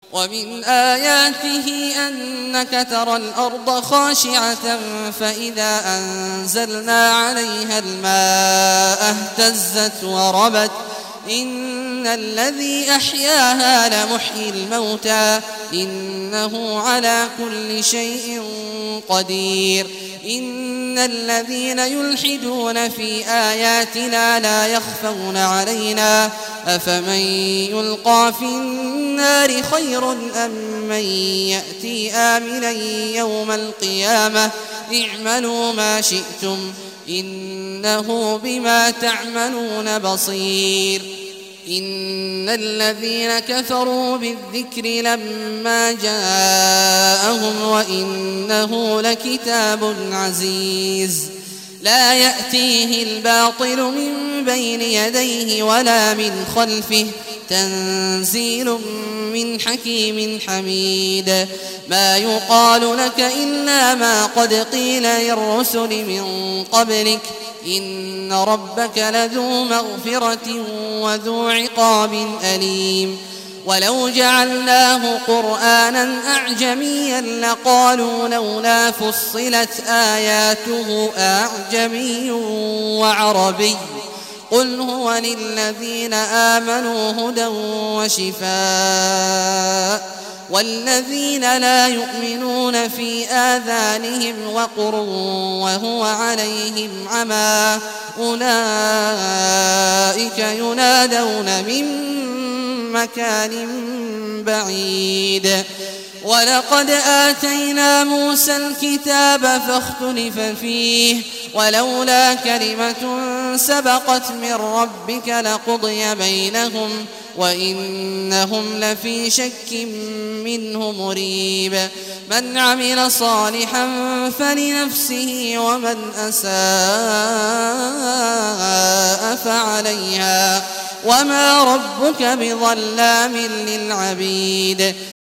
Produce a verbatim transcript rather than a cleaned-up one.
ومن آياته أنك ترى الأرض خاشعة فإذا أنزلنا عليها الماء اهتزت وربت إن الذي أحياها لمحيي الموتى إنه على كل شيء قدير إن الذين يلحدون في آياتنا لا يخفون علينا أفمن يلقى في النار خير أم من يأتي آمنا يوم القيامة اعملوا ما شئتم إنه بما تعملون بصير إن الذين كفروا بالذكر لما جاءهم وإنه لكتاب عزيز لا يأتيه الباطل من بين يديه ولا من خلفه تنزيل من حكيم حميد ما يقال لك إلا ما قد قيل للرسل من قبلك إن ربك لذو مغفرة وذو عقاب أليم ولو جعلناه قرآنا أعجميا لقالوا لولا فصلت آياته أعجمي وعربي قل هو للذين آمنوا هدى وشفاء والذين لا يؤمنون في آذانهم وقر وهو عليهم عمى أولئك ينادون من مكان بعيد ولقد آتينا موسى الكتاب فاختلف فيه ولولا كلمة سبقت من ربك لقضي بينهم وإنهم لفي شك منه مريب من عمل صالحا فلنفسه ومن أساء فعليها وما ربك بظلام للعبيد